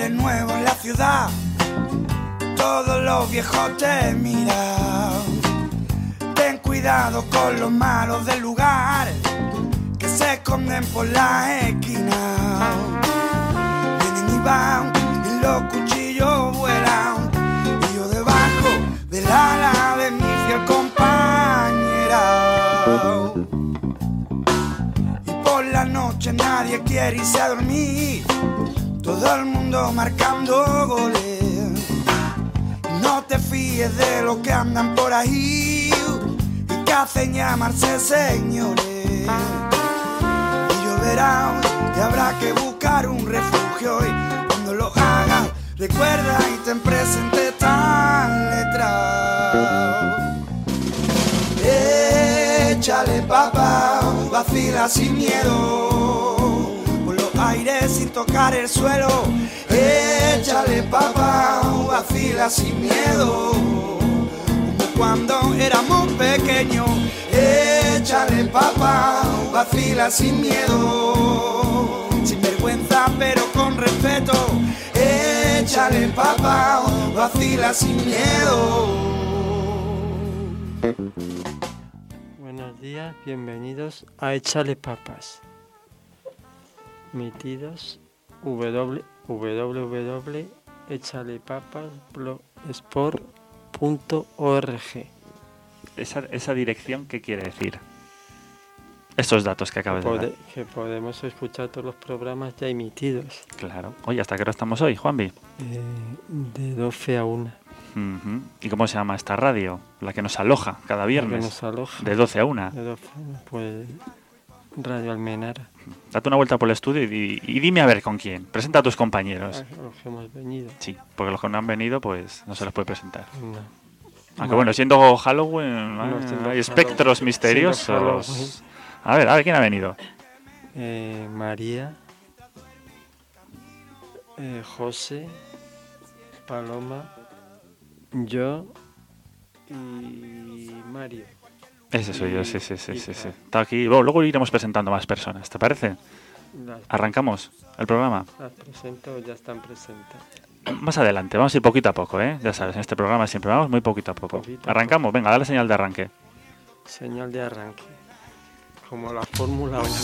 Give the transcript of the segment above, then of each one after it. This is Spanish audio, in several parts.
eres nuevo en la ciudad, todos los viejos te miran. Ten cuidado con los malos del lugar, que se esconden por las esquinas. Vienen y van y los cuchillos vuelan, y yo debajo del ala de mi fiel compañera. Y por la noche nadie quiere irse a dormir, todo el mundo marcando goles. No te fíes de los que andan por ahí y que hacen llamarse señores. Y lloverá y habrá que buscar un refugio, y cuando lo hagas recuerda y ten presente esta letra. Échale papá, vacila sin miedo, por los aires sin tocar el suelo. Échale papá, vacila sin miedo, como cuando éramos pequeños. Échale papá, vacila sin miedo, sin vergüenza pero con respeto. Échale papá, vacila sin miedo. Buenos días, bienvenidos a Échale Papas, emitidos www.echalepapas.blogspot.org. Esa dirección, ¿qué quiere decir? Estos datos que acabas de dar. Que podemos escuchar todos los programas ya emitidos. Claro. Oye, ¿hasta qué hora estamos hoy, Juanvi? De 12 a 1. Uh-huh. ¿Y cómo se llama esta radio? La que nos aloja cada viernes. La que nos aloja. De 12 a 1. De 12 a 1, pues Radio Almenara. Date una vuelta por el estudio y dime a ver con quién. Presenta a tus compañeros. Los que hemos venido. Sí, porque los que no han venido, pues no se les puede presentar. No. Aunque bueno, siendo Halloween, hay espectros misteriosos. Halloween. A ver, ¿quién ha venido? María, José, Paloma, yo y Mario. Ese soy yo, sí. Está aquí. Luego iremos presentando más personas, ¿te parece? ¿Arrancamos el programa? Las presento, ya están presentadas. Más adelante, vamos a ir poquito a poco, ¿eh? Ya sabes, en este programa siempre vamos muy poquito a poco. Arrancamos, venga, dale señal de arranque. Señal de arranque. Como la Fórmula 1.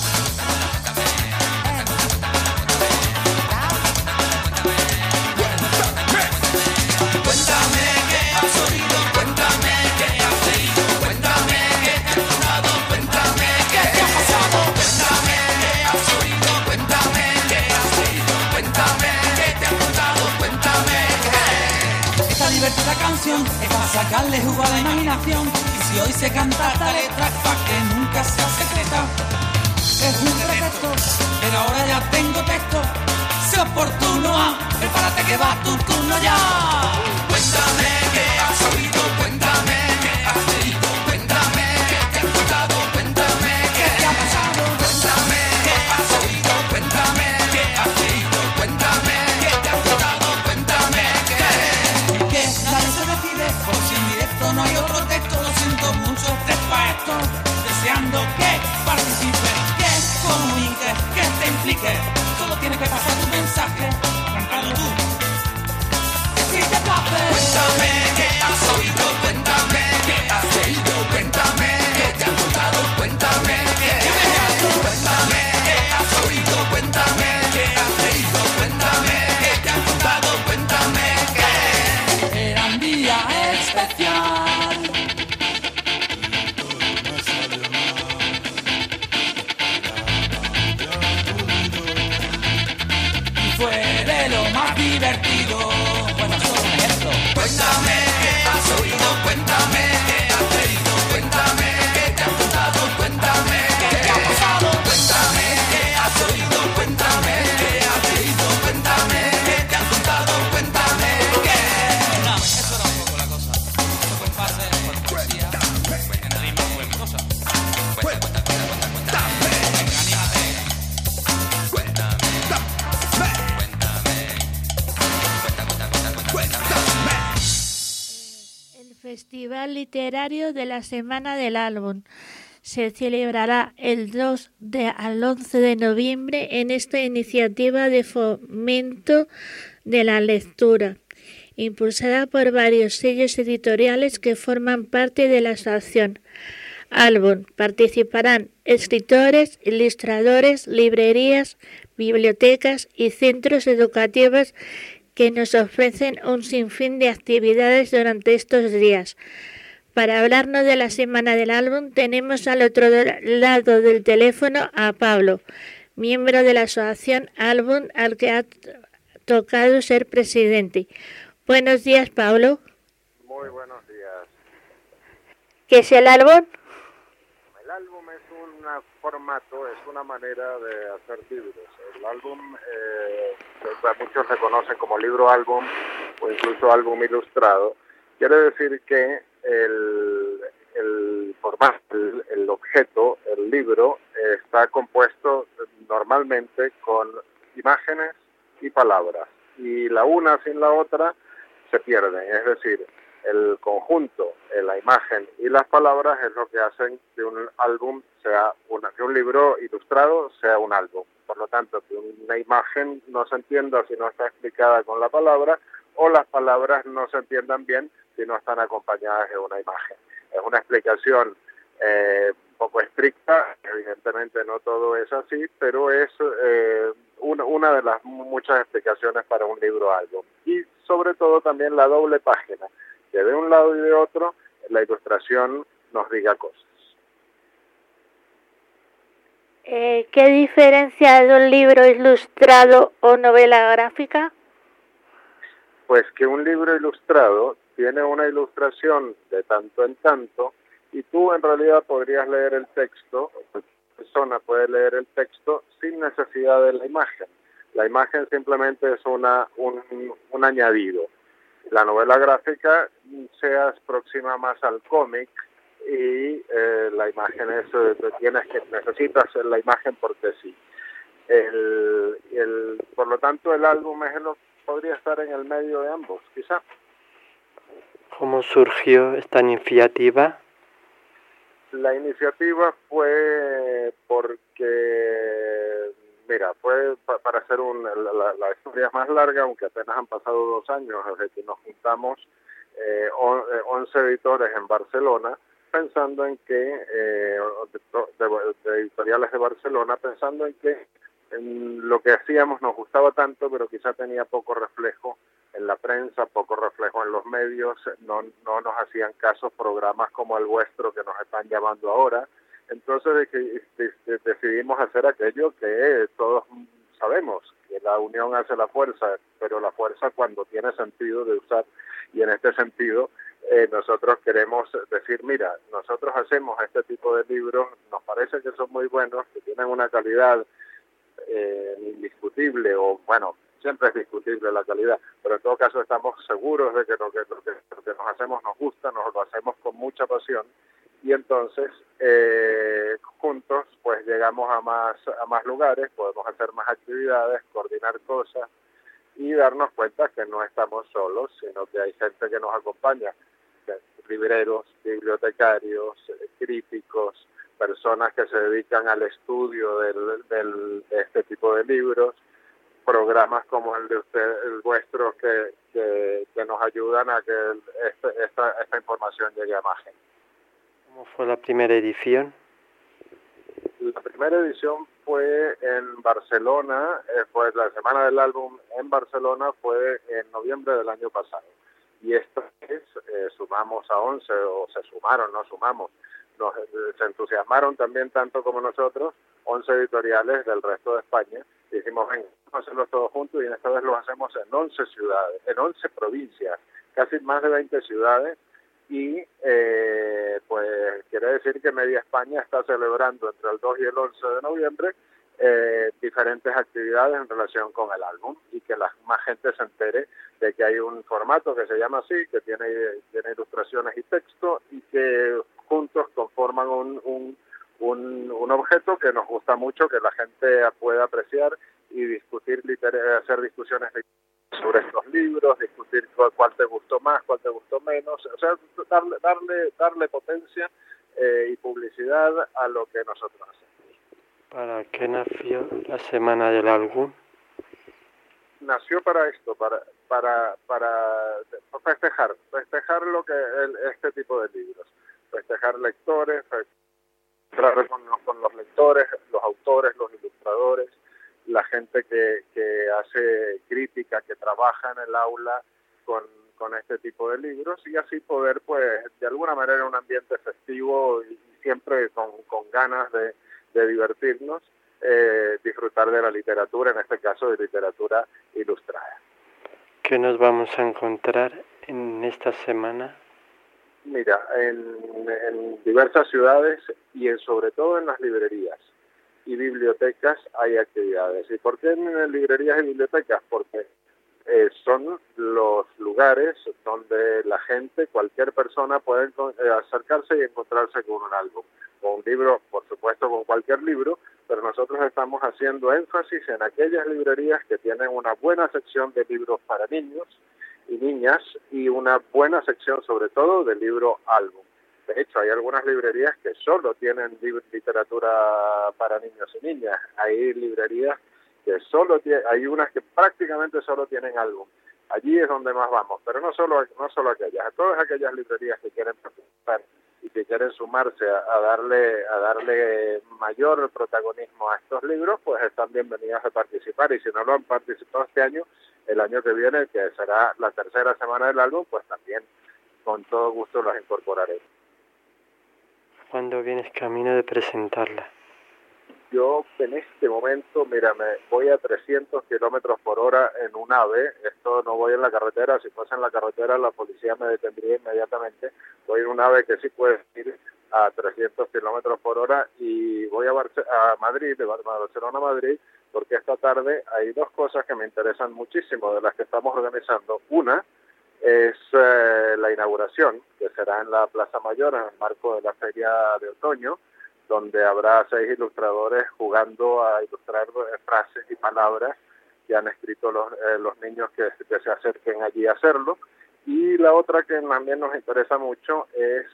Cuéntame qué has oído, cuéntame qué has leído, cuéntame qué te ha sonado, cuéntame qué te ha pasado, cuéntame qué has oído, cuéntame qué has leído, cuéntame qué te ha contado, cuéntame qué. Esta divertida canción es para sacarle jugo a la imaginación, y si hoy se canta esta letra es para que nunca sea secreta. Es un pretexto, pero ahora ya tengo texto. Sé oportuno, prepárate que va tu turno ya. Cuéntame qué has oído, cuéntame qué has leído, cuéntame qué te han contado, cuéntame qué te ha pasado, cuéntame qué has oído, cuéntame qué has leído, cuéntame qué te han contado, cuéntame qué. Que nadie se decide, por si en directo no hay otro texto, lo siento mucho, estrés para esto, deseando que participes, que comuniques, que te impliques. Solo tienes que pasar tu mensaje, arrancarlo tú. Si te place. Cuéntame qué has oído, cuéntame qué has leído, cuéntame qué te han contado, cuéntame qué. Cuéntame qué has oído, cuéntame qué has leído, cuéntame qué te han contado, cuéntame qué. Era un día especial. Fue de lo más divertido. Bueno, solo un ejemplo. Cuéntame qué has oído, cuéntame qué has leído, cuéntame qué te han contado, cuéntame qué te ha pasado, cuéntame qué has oído, cuéntame qué has leído, cuéntame qué te han contado, cuéntame qué. No, eso era un poco la cosa. Eso fue fácil, por poesía. Buena rima, buena cosa. Cuéntame. Venga, anímate. El Festival Literario de la Semana del Álbum se celebrará el 2 al 11 de noviembre en esta iniciativa de fomento de la lectura, impulsada por varios sellos editoriales que forman parte de la asociación Álbum. Participarán escritores, ilustradores, librerías, bibliotecas y centros educativos que nos ofrecen un sinfín de actividades durante estos días. Para hablarnos de la Semana del Álbum tenemos al otro lado del teléfono a Pablo, miembro de la asociación Álbum, al que ha tocado ser presidente. Buenos días, Pablo. Muy buenos días. ¿Qué es el álbum? El álbum es un formato, es una manera de hacer libros. El álbum, muchos se conocen como libro álbum o incluso álbum ilustrado. Quiere decir que el formato, el objeto, el libro, está compuesto normalmente con imágenes y palabras. Y la una sin la otra se pierden. Es decir, el conjunto, la imagen y las palabras es lo que hacen que un álbum sea que un libro ilustrado sea un álbum. Por lo tanto, que una imagen no se entienda si no está explicada con la palabra, o las palabras no se entiendan bien si no están acompañadas de una imagen. Es una explicación un poco estricta, evidentemente no todo es así, pero es una de las muchas explicaciones para un libro álbum. Y sobre todo también la doble página, que de un lado y de otro la ilustración nos diga cosas. ¿Qué diferencia de un libro ilustrado o novela gráfica? Pues que un libro ilustrado tiene una ilustración de tanto en tanto y tú en realidad podrías leer el texto, la persona puede leer el texto sin necesidad de la imagen. La imagen simplemente es un añadido. La novela gráfica se aproxima más al cómic y la imagen necesitas la imagen porque sí. Por lo tanto, el álbum podría estar en el medio de ambos, quizá. ¿Cómo surgió esta iniciativa? La iniciativa fue porque, mira, fue para hacer la historia es más larga, aunque apenas han pasado 2 años desde que nos juntamos 11 editores en Barcelona, pensando en que, de editoriales de Barcelona, pensando en que lo que hacíamos nos gustaba tanto, pero quizá tenía poco reflejo en la prensa, poco reflejo en los medios, no nos hacían caso programas como el vuestro que nos están llamando ahora. Entonces decidimos hacer aquello que todos sabemos, que la unión hace la fuerza, pero la fuerza cuando tiene sentido de usar, y en este sentido nosotros queremos decir, mira, nosotros hacemos este tipo de libros, nos parece que son muy buenos, que tienen una calidad indiscutible, o bueno, siempre es discutible la calidad, pero en todo caso estamos seguros de que lo que nos hacemos nos gusta, nos lo hacemos con mucha pasión, y entonces juntos pues llegamos a más lugares, podemos hacer más actividades, coordinar cosas y darnos cuenta que no estamos solos, sino que hay gente que nos acompaña, libreros, bibliotecarios, críticos, personas que se dedican al estudio de este tipo de libros, programas como el de el vuestro que nos ayudan a que esta información llegue a más gente. ¿Cómo fue la primera edición? La primera edición fue en Barcelona, fue la Semana del Álbum en Barcelona, fue en noviembre del año pasado. Y esta vez sumamos a 11, o se sumaron, no sumamos, se entusiasmaron también tanto como nosotros, 11 editoriales del resto de España. Y dijimos, venga, vamos a hacerlo todos juntos, y esta vez lo hacemos en 11 ciudades, en 11 provincias, casi más de 20 ciudades, y pues quiere decir que media España está celebrando entre el 2 y el 11 de noviembre diferentes actividades en relación con el álbum, y que más gente se entere de que hay un formato que se llama así, que tiene ilustraciones y texto, y que juntos conforman un objeto que nos gusta mucho, que la gente pueda apreciar y discutir, hacer discusiones sobre estos libros, discutir cuál te gustó más, cuál te gustó menos, o sea, darle potencia y publicidad a lo que nosotros hacemos. ¿Para qué nació la Semana del Álbum? nació para esto, para festejar lo que este tipo de libros, festejar lectores, festejar con los lectores, los autores, los ilustradores, la gente que hace crítica, que trabaja en el aula con este tipo de libros, y así poder, pues, de alguna manera, un ambiente festivo y siempre con ganas de divertirnos, disfrutar de la literatura, en este caso de literatura ilustrada. ¿Qué nos vamos a encontrar en esta semana? Mira, en diversas ciudades y sobre todo en las librerías y bibliotecas hay actividades. ¿Y por qué en librerías y bibliotecas? Porque son los lugares donde la gente, cualquier persona puede acercarse y encontrarse con un álbum, con un libro, por supuesto con cualquier libro, pero nosotros estamos haciendo énfasis en aquellas librerías que tienen una buena sección de libros para niños y niñas y una buena sección sobre todo de libro álbum. De hecho, hay algunas librerías que solo tienen literatura para niños y niñas. Hay librerías que hay unas que prácticamente solo tienen álbum. Allí es donde más vamos, pero no solo aquellas, a todas aquellas librerías que quieren participar y que quieren sumarse a darle mayor protagonismo a estos libros, pues están bienvenidas a participar, y si no lo han participado este año, el año que viene, que será la tercera semana del álbum, pues también con todo gusto las incorporaré. ¿Cuándo vienes camino de presentarla? Yo en este momento, mira, me voy a 300 kilómetros por hora en un AVE. Esto no voy en la carretera. Si fuese en la carretera, la policía me detendría inmediatamente. Voy en un AVE que sí puede ir a 300 kilómetros por hora y voy a Madrid, de Barcelona a Madrid, porque esta tarde hay dos cosas que me interesan muchísimo de las que estamos organizando. Una es la inauguración, que será en la Plaza Mayor, en el marco de la Feria de Otoño, donde habrá 6 ilustradores jugando a ilustrar frases y palabras que han escrito los niños que se acerquen allí a hacerlo. Y la otra que también nos interesa mucho es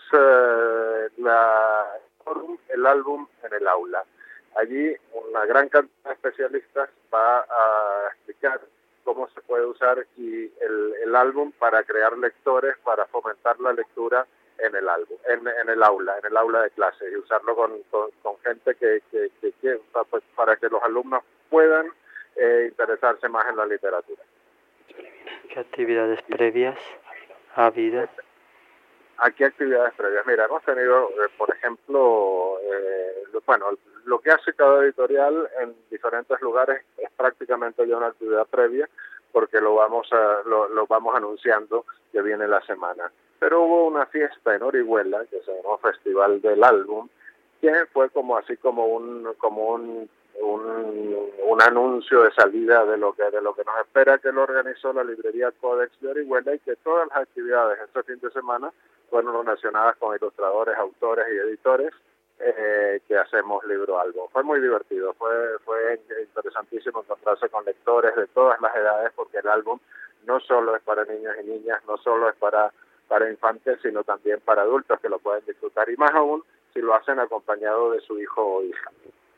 el álbum en el aula. Allí una gran cantidad de especialistas va a explicar cómo se puede usar el álbum para crear lectores, para fomentar la lectura en el álbum, en el aula de clase, y usarlo con gente que para que los alumnos puedan interesarse más en la literatura. ¿Qué actividades previas ha habido? Aquí actividades previas. Mira, hemos tenido, por ejemplo, lo que hace cada editorial en diferentes lugares es prácticamente ya una actividad previa, porque lo vamos anunciando que viene la semana. Pero hubo una fiesta en Orihuela que se llamó Festival del Álbum, que fue como un anuncio de salida de lo que nos espera, que lo organizó la librería Codex de Orihuela, y que todas las actividades este fin de semana fueron relacionadas con ilustradores, autores y editores que hacemos libro álbum. Fue muy divertido, fue interesantísimo encontrarse con lectores de todas las edades, porque el álbum no solo es para niños y niñas, no solo es para infantes, sino también para adultos que lo pueden disfrutar, y más aún si lo hacen acompañado de su hijo o hija.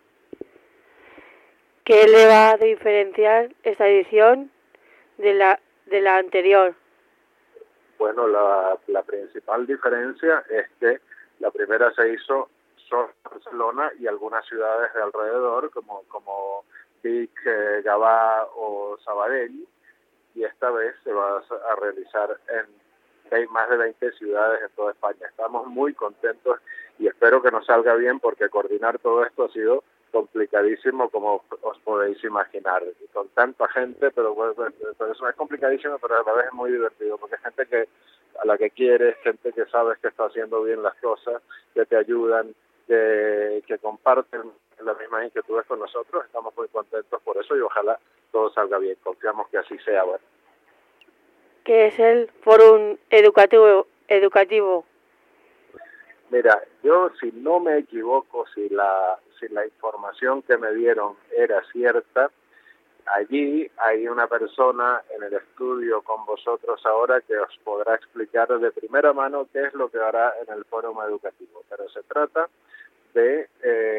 ¿Qué le va a diferenciar esta edición de la anterior? Bueno, la principal diferencia es que la primera se hizo solo en Barcelona y algunas ciudades de alrededor, como Vic, Gavà o Sabadell, y esta vez se va a realizar en más de 20 ciudades en toda España. Estamos muy contentos y espero que nos salga bien, porque coordinar todo esto ha sido complicadísimo, como os podéis imaginar, y con tanta gente, pero eso es complicadísimo, pero a la vez es muy divertido, porque es gente a la que quieres, gente que sabes que está haciendo bien las cosas, que te ayudan, que comparten las mismas inquietudes con nosotros. Estamos muy contentos por eso y ojalá todo salga bien. Confiamos que así sea. Bueno. ¿Qué es el Fórum Educativo? Mira, yo, si no me equivoco, si la información que me dieron era cierta, allí hay una persona en el estudio con vosotros ahora que os podrá explicar de primera mano qué es lo que hará en el Fórum Educativo. Pero se trata de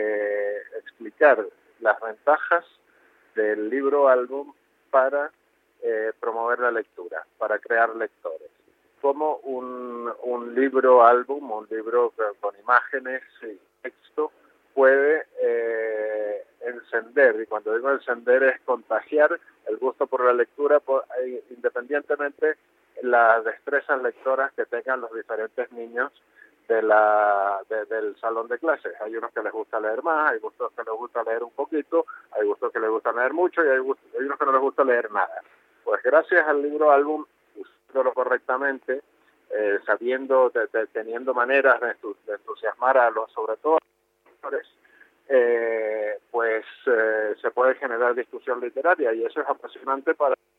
explicar las ventajas del libro álbum para promover la lectura, para crear lectores. Como un libro álbum, un libro con imágenes y texto, puede encender, y cuando digo encender es contagiar el gusto por la lectura, independientemente las destrezas lectoras que tengan los diferentes niños del salón de clases. Hay unos que les gusta leer más, hay gustos que les gusta leer un poquito, hay gustos que les gusta leer mucho y hay unos que no les gusta leer nada. Pues gracias al libro álbum, usándolo correctamente, sabiendo, teniendo maneras de entusiasmar sobre todo a los lectores, se puede generar discusión literaria, y eso es apasionante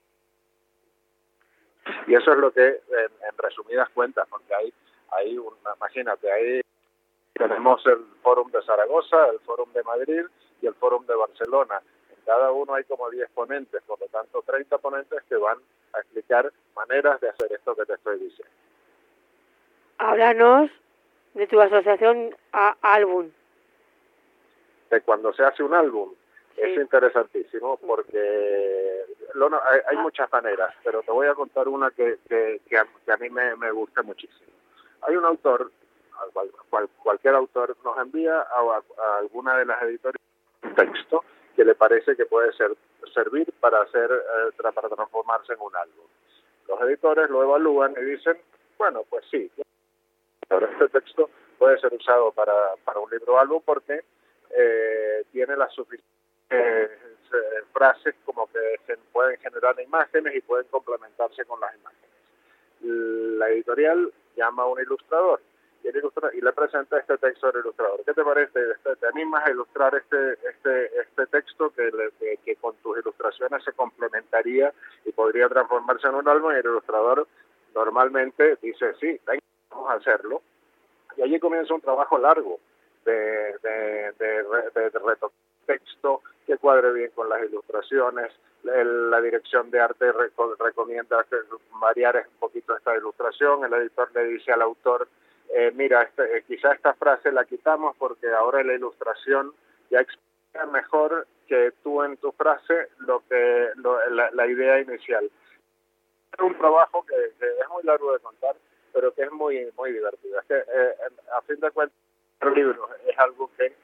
y eso es lo que en resumidas cuentas, porque imagínate, ahí tenemos el Fórum de Zaragoza, el Fórum de Madrid y el Fórum de Barcelona. En cada uno hay como 10 ponentes, por lo tanto 30 ponentes que van a explicar maneras de hacer esto que te estoy diciendo. Háblanos de tu asociación a álbum. De cuando se hace un álbum, sí. Es interesantísimo porque hay muchas maneras, pero te voy a contar una que a mí me gusta muchísimo. Hay un autor, cualquier autor nos envía a alguna de las editoriales un texto que le parece que puede servir para transformarse en un álbum. Los editores lo evalúan y dicen, bueno, pues sí, pero este texto puede ser usado para un libro álbum porque tiene las suficientes frases como que se pueden generar imágenes y pueden complementarse con las imágenes. La editorial llama a un ilustrador y le presenta este texto al ilustrador. ¿Qué te parece? ¿Te animas a ilustrar este texto que con tus ilustraciones se complementaría y podría transformarse en un álbum? Y el ilustrador normalmente dice, sí, venga, vamos a hacerlo. Y allí comienza un trabajo largo de retocar texto que cuadre bien con las ilustraciones. La dirección de arte recomienda variar un poquito esta ilustración. El editor le dice al autor, mira, quizá esta frase la quitamos porque ahora la ilustración ya explica mejor que tú en tu frase la idea inicial. Es un trabajo que es muy largo de contar, pero que es muy, muy divertido. Es que, a fin de cuentas, el libro es algo que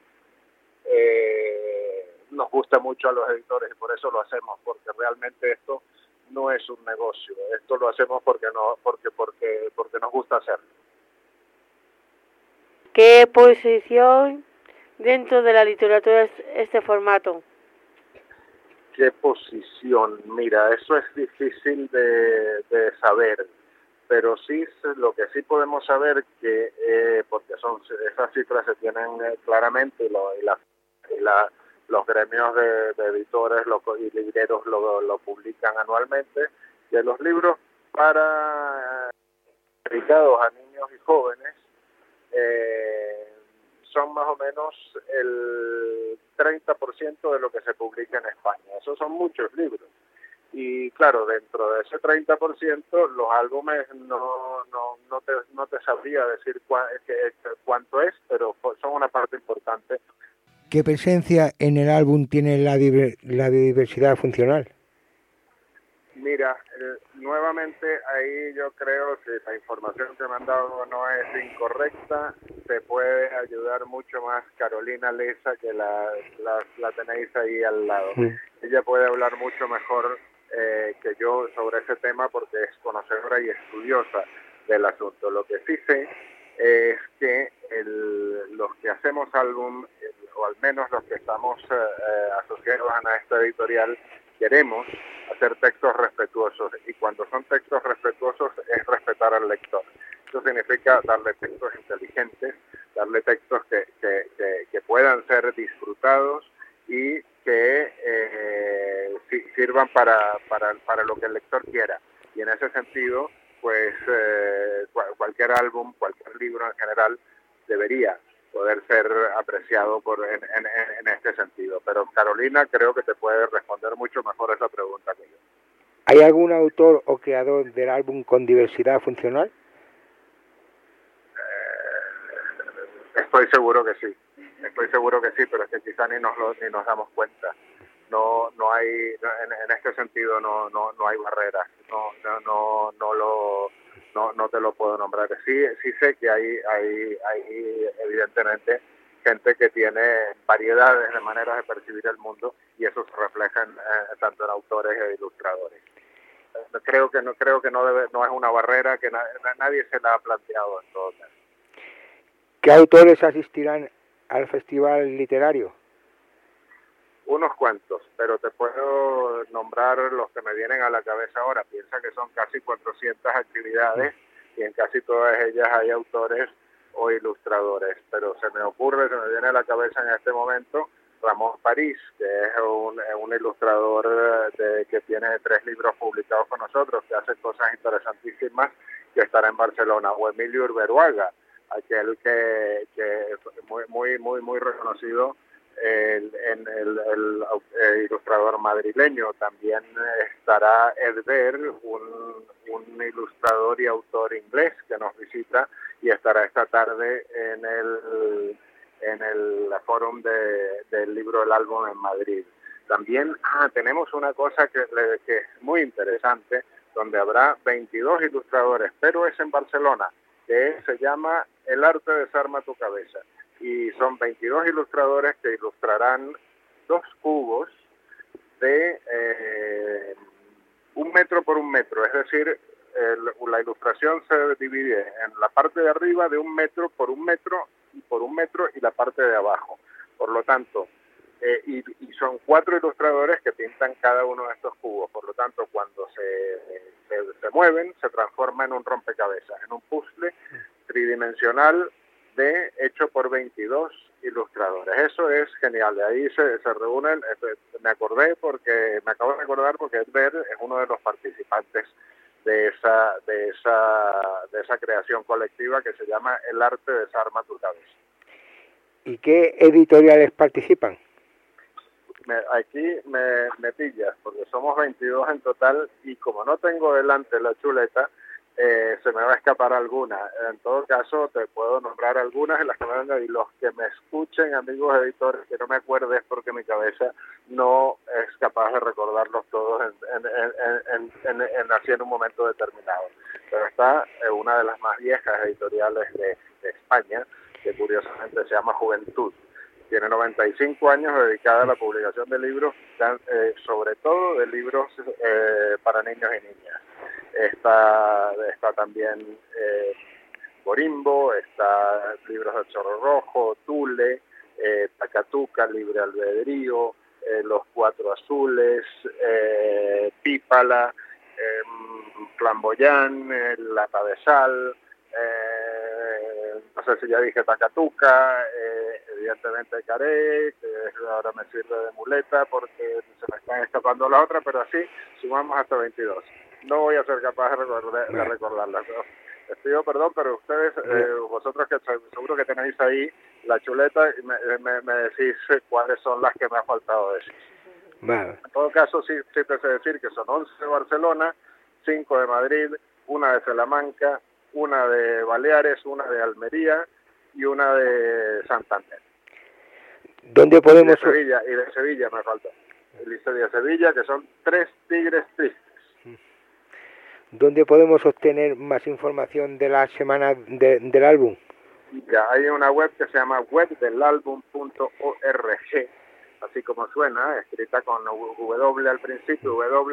nos gusta mucho a los editores y por eso lo hacemos, porque realmente esto no es un negocio. Esto lo hacemos porque nos gusta hacerlo. ¿Qué posición dentro de la literatura es este formato? ¿Qué posición? Mira, eso es difícil de saber, pero sí lo que sí podemos saber que porque esas cifras se tienen claramente y los gremios de editores y libreros lo publican anualmente, que los libros dedicados a niños y jóvenes son más o menos el 30% de lo que se publica en España. Esos son muchos libros. Y claro, dentro de ese 30%, los álbumes no te sabría decir cuánto es, pero son una parte importante. ¿Qué presencia en el álbum tiene la diversidad funcional? Mira, nuevamente ahí yo creo que la información que me han dado no es incorrecta. Te puede ayudar mucho más Carolina Leza, que la tenéis ahí al lado. Ella puede hablar mucho mejor que yo sobre ese tema porque es conocedora y estudiosa del asunto. Lo que sí sé es que los que hacemos álbum, o al menos los que estamos asociados a esta editorial, queremos hacer textos respetuosos, y cuando son textos respetuosos es respetar al lector. Eso significa darle textos inteligentes, darle textos que puedan ser disfrutados y que sirvan para lo que el lector quiera. Y en ese sentido, pues cualquier álbum, cualquier libro en general debería poder ser apreciado en este sentido. Pero Carolina creo que te puede responder mucho mejor esa pregunta que yo. ¿Hay algún autor o creador del álbum con diversidad funcional? Estoy seguro que sí, pero es que quizá ni nos damos cuenta. no hay, en este sentido no hay barreras, no te lo puedo nombrar. Sí sé que hay evidentemente gente que tiene variedades de maneras de percibir el mundo, y eso se refleja tanto en autores e ilustradores. Creo que no es una barrera que nadie se la ha planteado en todo caso. ¿Qué autores asistirán al festival literario? Unos cuantos, pero te puedo nombrar los que me vienen a la cabeza ahora. Piensa que son casi 400 actividades y en casi todas ellas hay autores o ilustradores, pero se me viene a la cabeza en este momento Ramón París, que es un ilustrador que tiene 3 libros publicados con nosotros, que hace cosas interesantísimas, que estará en Barcelona, o Emilio Urberuaga, aquel que es muy reconocido, el ilustrador madrileño. También estará Edver, un ilustrador y autor inglés que nos visita y estará esta tarde en el Fórum del Libro del Álbum en Madrid. También tenemos una cosa que es muy interesante, donde habrá 22 ilustradores, pero es en Barcelona, que se llama El arte desarma tu cabeza. Y son 22 ilustradores que ilustrarán 2 cubos de 1 metro por 1 metro, es decir, la ilustración se divide en la parte de arriba de 1 metro por 1 metro y por 1 metro y la parte de abajo. Por lo tanto, y son 4 ilustradores que pintan cada uno de estos cubos. Por lo tanto, cuando se mueven, se transforma en un rompecabezas, en un puzzle tridimensional hecho por 22 ilustradores. Eso es genial. De ahí se reúnen. Me acabo de recordar porque Edver es uno de los participantes de esa creación colectiva que se llama El arte desarma tu cabeza. ¿Y qué editoriales participan? Aquí me pillas, porque somos 22 en total, y como no tengo delante la chuleta, se me va a escapar alguna. En todo caso, te puedo nombrar algunas en las que me vengan, y los que me escuchen, amigos editores, que no me acuerdes porque mi cabeza no es capaz de recordarlos todos así en un momento determinado. Pero está una de las más viejas editoriales de España, que curiosamente se llama Juventud. Tiene 95 años dedicada a la publicación de libros, sobre todo de libros para niños y niñas. Está también Borimbo, está libros del Chorro Rojo, Tule, Tacatuca, Libre Albedrío, Los Cuatro Azules, Pípala, Flamboyán, Lata de Sal, no sé si ya dije Tacatuca, evidentemente Caré, que ahora me sirve de muleta porque se me están escapando las otras, pero así sumamos hasta 22. No voy a ser capaz de recordarlas. ¿No? Les pido perdón, pero ustedes, vosotros que seguro que tenéis ahí la chuleta, me decís cuáles son las que me ha faltado decir. Vale. En todo caso, sí te sé decir que son 11 de Barcelona, 5 de Madrid, 1 de Salamanca, 1 de Baleares, 1 de Almería y 1 de Santander. ¿Dónde podemos...? Y de Sevilla me falta. El de Sevilla, que son 3 tigres tristes. ¿Dónde podemos obtener más información de la semana del álbum? Ya, hay una web que se llama webdelalbum.org, así como suena, escrita con W al principio,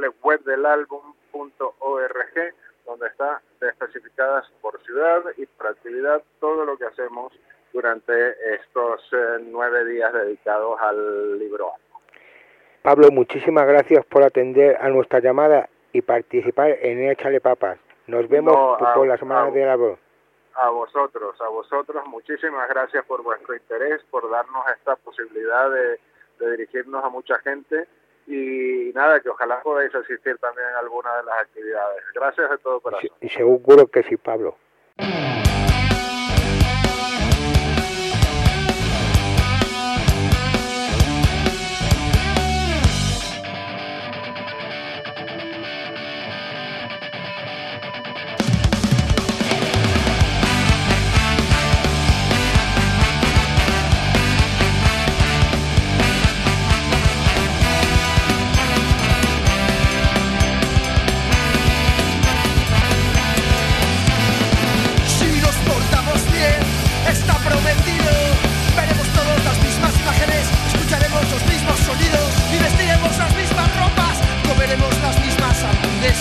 webdelalbum.org, donde está especificadas por ciudad y por actividad todo lo que hacemos durante estos 9 días dedicados al libro. Pablo, muchísimas gracias por atender a nuestra llamada y participar en Échale Papas. Nos vemos por la semana del álbum. A vosotros, muchísimas gracias por vuestro interés, por darnos esta posibilidad de dirigirnos a mucha gente, y nada, que ojalá podáis asistir también a alguna de las actividades. Gracias de todo corazón. Sí, seguro que sí, Pablo.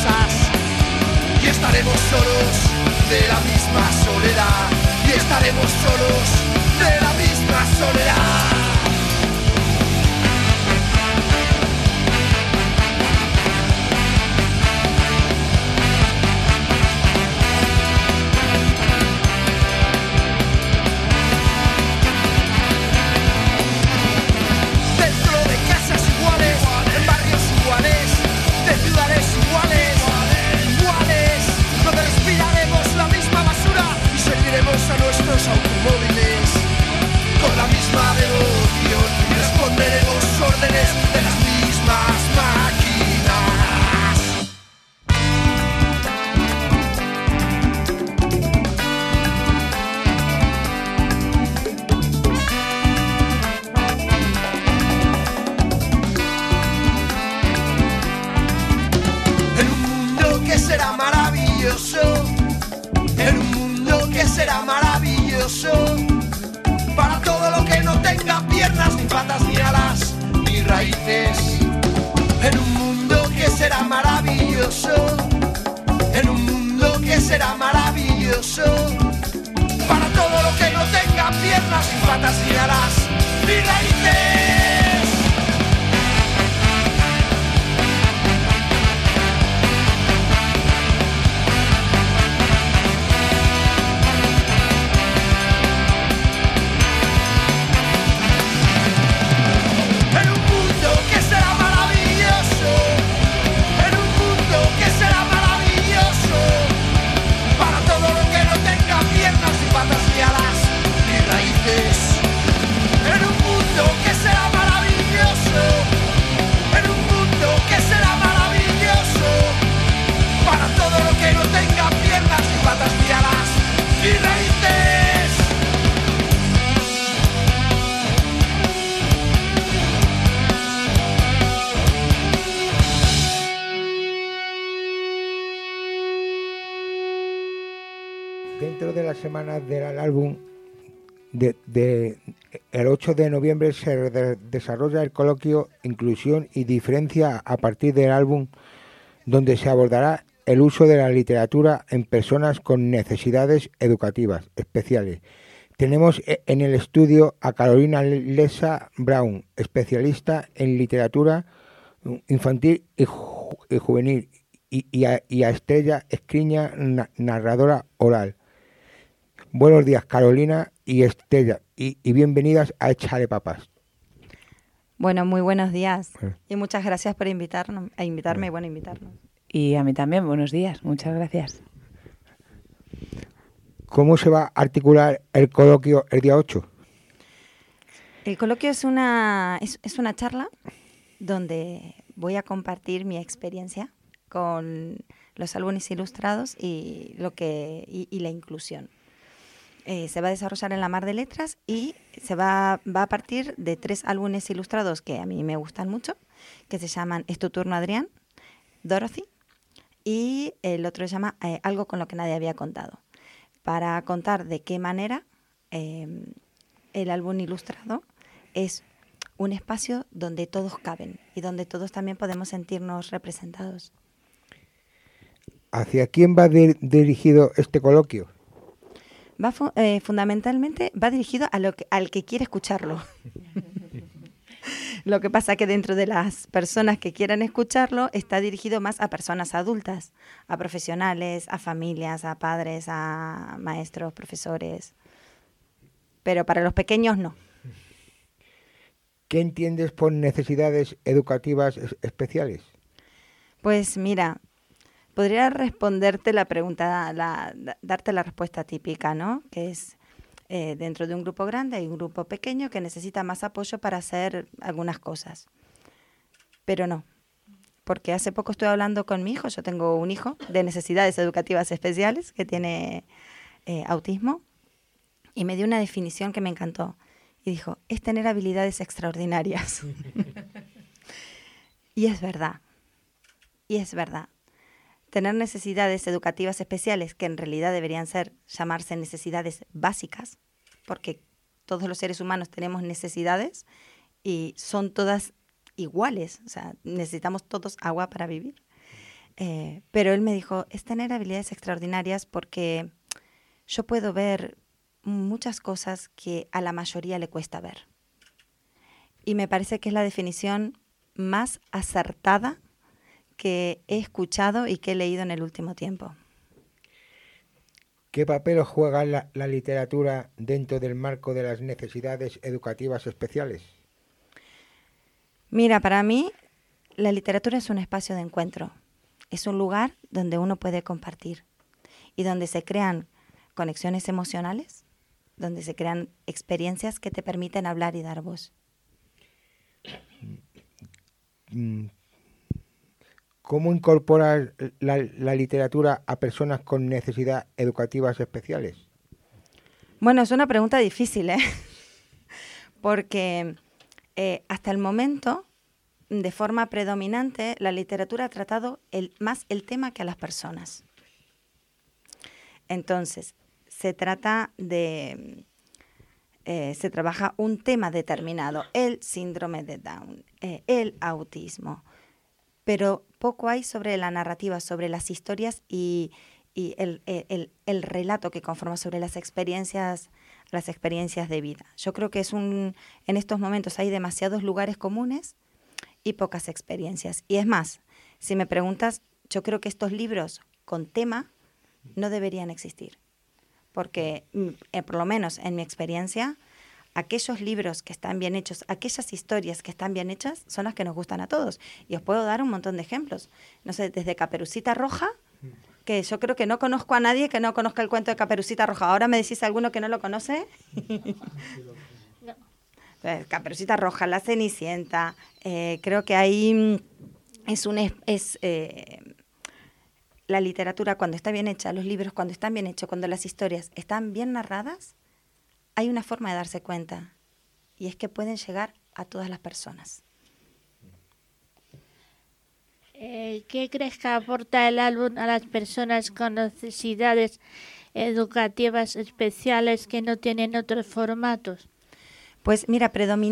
cosas y estaremos solos de la misma soledad, y estaremos solos de la misma soledad. A nuestros automóviles con la misma devoción y responderemos órdenes de las mismas máquinas. En un mundo que será maravilloso, en un mundo que será maravilloso para todo lo que no tenga piernas, ni patas, ni alas, ni raíces. En un mundo que será maravilloso, en un mundo que será maravilloso para todo lo que no tenga piernas, ni patas, ni alas, ni raíces. Dentro de las semanas del álbum, el 8 de noviembre se desarrolla el coloquio Inclusión y Diferencia a partir del álbum, donde se abordará el uso de la literatura en personas con necesidades educativas especiales. Tenemos en el estudio a Carolina Lessa Brown, especialista en literatura infantil y juvenil, y a Estrella Escriña, narradora oral. Buenos días, Carolina y Estrella, y bienvenidas a Échale Papas. Bueno, muy buenos días y muchas gracias por invitarme y invitarnos. Y a mí también, buenos días, muchas gracias. ¿Cómo se va a articular el coloquio el día 8? El coloquio es una charla donde voy a compartir mi experiencia con los álbumes ilustrados y la inclusión. Se va a desarrollar en la Mar de Letras y va a partir de 3 álbumes ilustrados que a mí me gustan mucho, que se llaman Es tu turno, Adrián, Dorothy, y el otro se llama Algo con lo que nadie había contado, para contar de qué manera el álbum ilustrado es un espacio donde todos caben y donde todos también podemos sentirnos representados. ¿Hacia quién va dirigido este coloquio? Fundamentalmente va dirigido al que quiere escucharlo. Lo que pasa que dentro de las personas que quieran escucharlo está dirigido más a personas adultas, a profesionales, a familias, a padres, a maestros, profesores. Pero para los pequeños no. ¿Qué entiendes por necesidades educativas especiales? Pues mira, podría responderte la pregunta, darte la respuesta típica, ¿no? Que es dentro de un grupo grande hay un grupo pequeño que necesita más apoyo para hacer algunas cosas. Pero no, porque hace poco estuve hablando con mi hijo, yo tengo un hijo de necesidades educativas especiales que tiene autismo, y me dio una definición que me encantó. Y dijo, es tener habilidades extraordinarias. Y es verdad. Tener necesidades educativas especiales, que en realidad deberían llamarse necesidades básicas, porque todos los seres humanos tenemos necesidades y son todas iguales. O sea, necesitamos todos agua para vivir. Pero él me dijo, es tener habilidades extraordinarias porque yo puedo ver muchas cosas que a la mayoría le cuesta ver. Y me parece que es la definición más acertada que he escuchado y que he leído en el último tiempo. ¿Qué papel juega la literatura dentro del marco de las necesidades educativas especiales? Mira, para mí la literatura es un espacio de encuentro. Es un lugar donde uno puede compartir y donde se crean conexiones emocionales, donde se crean experiencias que te permiten hablar y dar voz. ¿Cómo incorporar la literatura a personas con necesidades educativas especiales? Bueno, es una pregunta difícil, porque hasta el momento, de forma predominante, la literatura ha tratado más el tema que a las personas. Entonces, se trabaja un tema determinado, el síndrome de Down, el autismo, pero poco hay sobre la narrativa, sobre las historias y el relato que conforma sobre las experiencias de vida. Yo creo que en estos momentos hay demasiados lugares comunes y pocas experiencias. Y es más, si me preguntas, yo creo que estos libros con tema no deberían existir. Porque, por lo menos en mi experiencia, aquellos libros que están bien hechos, aquellas historias que están bien hechas, son las que nos gustan a todos. Y os puedo dar un montón de ejemplos. No sé, desde Caperucita Roja, que yo creo que no conozco a nadie que no conozca el cuento de Caperucita Roja. ¿Ahora me decís alguno que no lo conoce? No. Caperucita Roja, La Cenicienta, creo que ahí la literatura cuando está bien hecha, los libros cuando están bien hechos, cuando las historias están bien narradas, hay una forma de darse cuenta, y es que pueden llegar a todas las personas. ¿Qué crees que aporta el álbum a las personas con necesidades educativas especiales que no tienen otros formatos? Pues mira,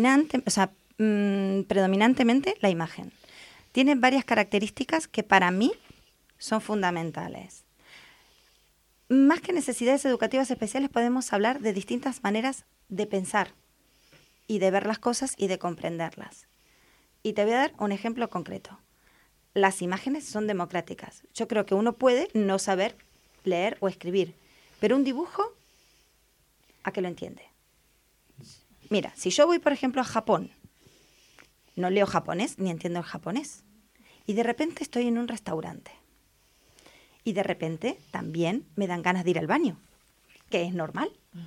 predominantemente la imagen. Tiene varias características que para mí son fundamentales. Más que necesidades educativas especiales, podemos hablar de distintas maneras de pensar y de ver las cosas y de comprenderlas. Y te voy a dar un ejemplo concreto. Las imágenes son democráticas. Yo creo que uno puede no saber leer o escribir, pero un dibujo, ¿a qué lo entiende? Mira, si yo voy, por ejemplo, a Japón, no leo japonés ni entiendo el japonés, y de repente estoy en un restaurante. Y de repente también me dan ganas de ir al baño, que es normal.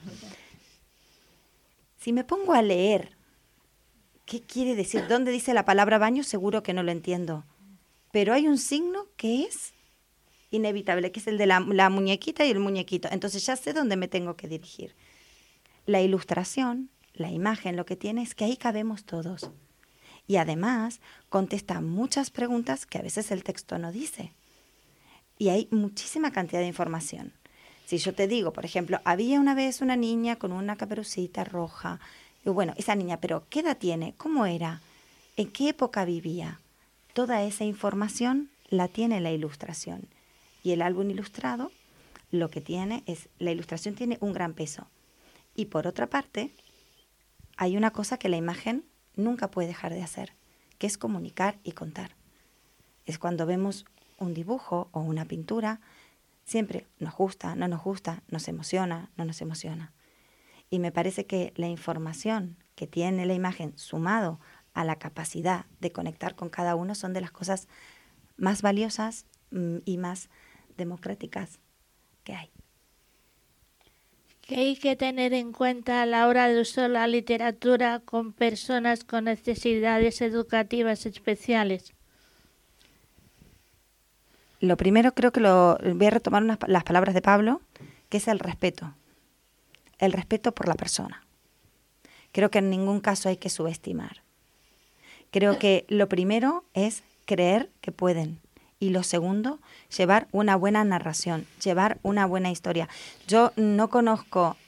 Si me pongo a leer, ¿qué quiere decir? ¿Dónde dice la palabra baño? Seguro que no lo entiendo. Pero hay un signo que es inevitable, que es el de la muñequita y el muñequito. Entonces ya sé dónde me tengo que dirigir. La ilustración, la imagen, lo que tiene es que ahí cabemos todos. Y además contesta muchas preguntas que a veces el texto no dice. Y hay muchísima cantidad de información. Si yo te digo, por ejemplo, había una vez una niña con una caperucita roja. Y bueno, esa niña, ¿pero qué edad tiene? ¿Cómo era? ¿En qué época vivía? Toda esa información la tiene la ilustración. Y el álbum ilustrado lo que tiene es, la ilustración tiene un gran peso. Y por otra parte, hay una cosa que la imagen nunca puede dejar de hacer, que es comunicar y contar. Es cuando vemos un dibujo o una pintura, siempre nos gusta, no nos gusta, nos emociona, no nos emociona. Y me parece que la información que tiene la imagen sumado a la capacidad de conectar con cada uno son de las cosas más valiosas y más democráticas que hay. ¿Qué hay que tener en cuenta a la hora de usar la literatura con personas con necesidades educativas especiales? Lo primero creo que voy a retomar las palabras de Pablo, que es el respeto por la persona. Creo que en ningún caso hay que subestimar. Creo que lo primero es creer que pueden. Y lo segundo, llevar una buena narración, llevar una buena historia. Yo no conozco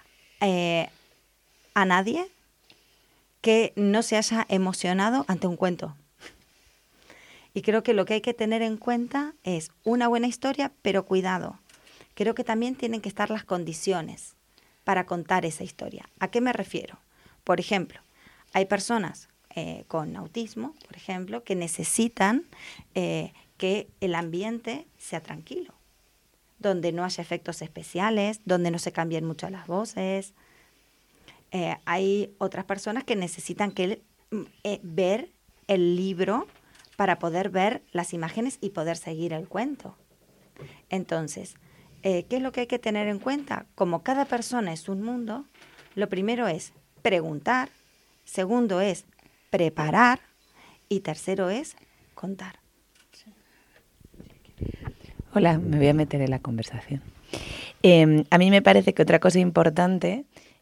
a nadie que no se haya emocionado ante un cuento. Y creo que lo que hay que tener en cuenta es una buena historia, pero cuidado. Creo que también tienen que estar las condiciones para contar esa historia. ¿A qué me refiero? Por ejemplo, hay personas con autismo, por ejemplo, que necesitan que el ambiente sea tranquilo, donde no haya efectos especiales, donde no se cambien mucho las voces. Hay otras personas que necesitan ver el libro para poder ver las imágenes y poder seguir el cuento. Entonces, ¿qué es lo que hay que tener en cuenta? Como cada persona es un mundo, lo primero es preguntar, segundo es preparar y tercero es contar. Hola, me voy a meter en la conversación. A mí me parece que otra cosa importante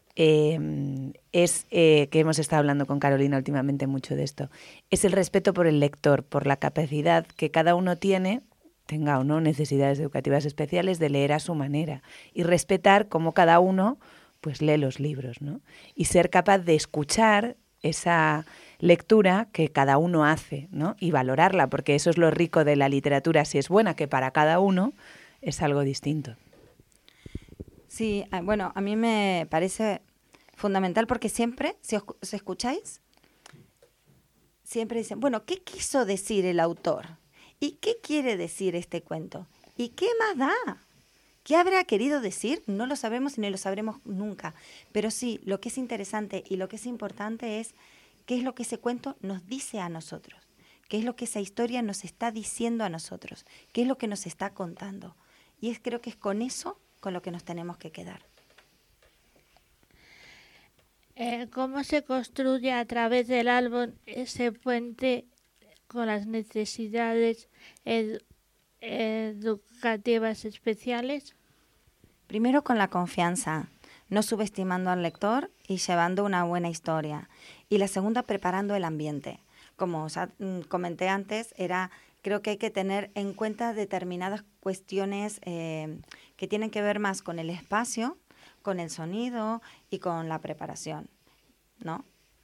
es que hemos estado hablando con Carolina últimamente mucho de esto, es el respeto por el lector, por la capacidad que cada uno tiene, tenga o no necesidades educativas especiales, de leer a su manera y respetar cómo cada uno pues lee los libros, ¿no? Y ser capaz de escuchar esa lectura que cada uno hace, ¿no? Y valorarla, porque eso es lo rico de la literatura, si es buena, que para cada uno es algo distinto. Sí, bueno, a mí me parece fundamental porque siempre, si os escucháis, siempre dicen, bueno, ¿qué quiso decir el autor? ¿Y qué quiere decir este cuento? ¿Y qué más da? ¿Qué habrá querido decir? No lo sabemos y no lo sabremos nunca. Pero sí, lo que es interesante y lo que es importante es qué es lo que ese cuento nos dice a nosotros, qué es lo que esa historia nos está diciendo a nosotros, qué es lo que nos está contando. Y creo que es con eso con lo que nos tenemos que quedar. ¿Cómo se construye a través del álbum ese puente con las necesidades educativas especiales? Primero con la confianza, no subestimando al lector y llevando una buena historia. Y la segunda, preparando el ambiente. Como os comenté antes, creo que hay que tener en cuenta determinadas cuestiones que tienen que ver más con el espacio, con el sonido y con la preparación, ¿no?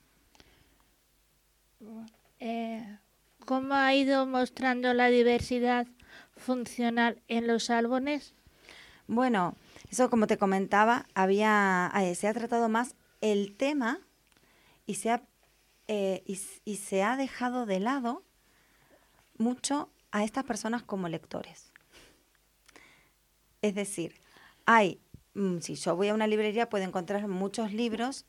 ¿Cómo ha ido mostrando la diversidad funcional en los álbumes? Bueno, eso como te comentaba, se ha tratado más el tema y se ha dejado de lado mucho a estas personas como lectores. Es decir, si yo voy a una librería puedo encontrar muchos libros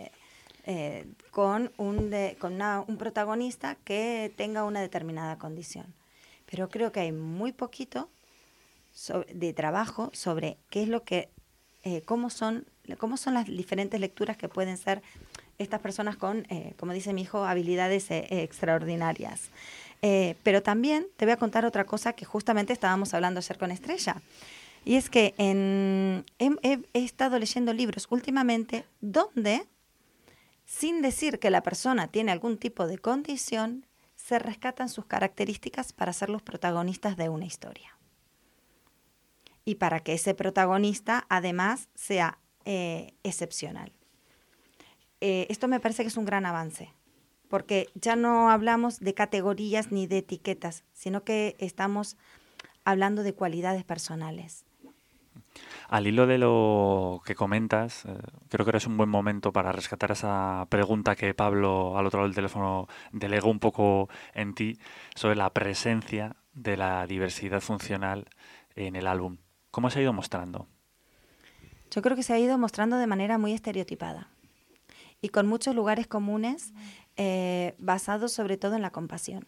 con un protagonista que tenga una determinada condición. Pero creo que hay muy poquito de trabajo sobre qué es lo que, cómo son las diferentes lecturas que pueden ser estas personas con, como dice mi hijo, habilidades extraordinarias. Pero también te voy a contar otra cosa que justamente estábamos hablando ayer con Estrella. Y es que he estado leyendo libros últimamente donde, sin decir que la persona tiene algún tipo de condición, se rescatan sus características para ser los protagonistas de una historia. Y para que ese protagonista, además, sea excepcional. Esto me parece que es un gran avance, porque ya no hablamos de categorías ni de etiquetas, sino que estamos hablando de cualidades personales. Al hilo de lo que comentas, creo que ahora es un buen momento para rescatar esa pregunta que Pablo, al otro lado del teléfono, delegó un poco en ti sobre la presencia de la diversidad funcional en el álbum. ¿Cómo se ha ido mostrando? Yo creo que se ha ido mostrando de manera muy estereotipada y con muchos lugares comunes basados sobre todo en la compasión.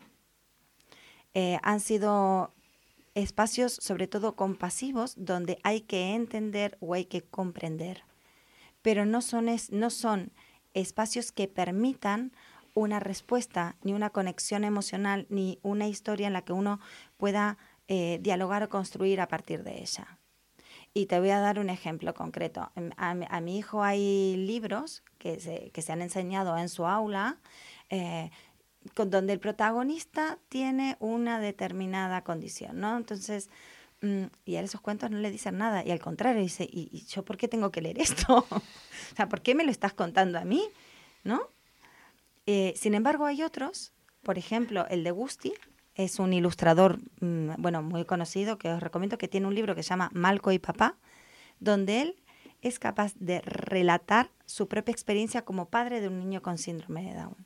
Han sido espacios sobre todo compasivos donde hay que entender o hay que comprender, pero no son espacios que permitan una respuesta, ni una conexión emocional, ni una historia en la que uno pueda dialogar o construir a partir de ella. Y te voy a dar un ejemplo concreto. A mi hijo hay libros que se han enseñado en su aula donde el protagonista tiene una determinada condición, ¿no? Entonces, y a esos cuentos no le dicen nada. Y al contrario, dice, ¿y yo por qué tengo que leer esto? O sea, ¿por qué me lo estás contando a mí? ¿No? Sin embargo, hay otros, por ejemplo, el de Gusti, es un ilustrador muy conocido, que os recomiendo, que tiene un libro que se llama Malco y Papá, donde él es capaz de relatar su propia experiencia como padre de un niño con síndrome de Down.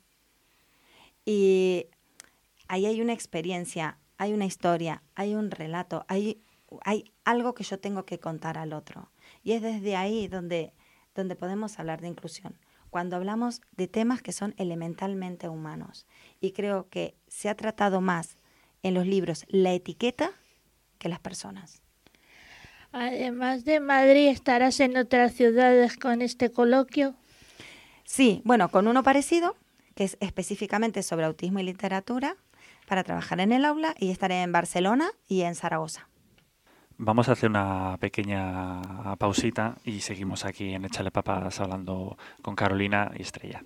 Y ahí hay una experiencia, hay una historia, hay un relato, hay algo que yo tengo que contar al otro. Y es desde ahí donde podemos hablar de inclusión, cuando hablamos de temas que son elementalmente humanos. Y creo que se ha tratado más en los libros la etiqueta que las personas. Además de Madrid, ¿estarás en otras ciudades con este coloquio? Sí, bueno, con uno parecido, que es específicamente sobre autismo y literatura, para trabajar en el aula, y estaré en Barcelona y en Zaragoza. Vamos a hacer una pequeña pausita y seguimos aquí en Échale Papas hablando con Carolina y Estrella.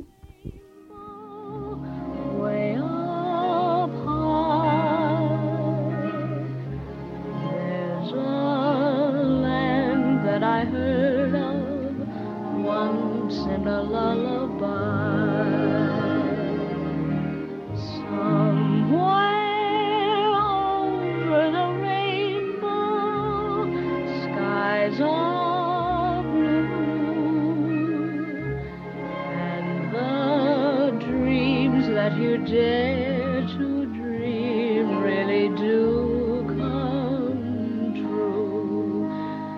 Way up high, there's a land that I heard of once in a lullaby. Somewhere over the rainbow, skies are blue, and the dreams that you dare to dream really do come true.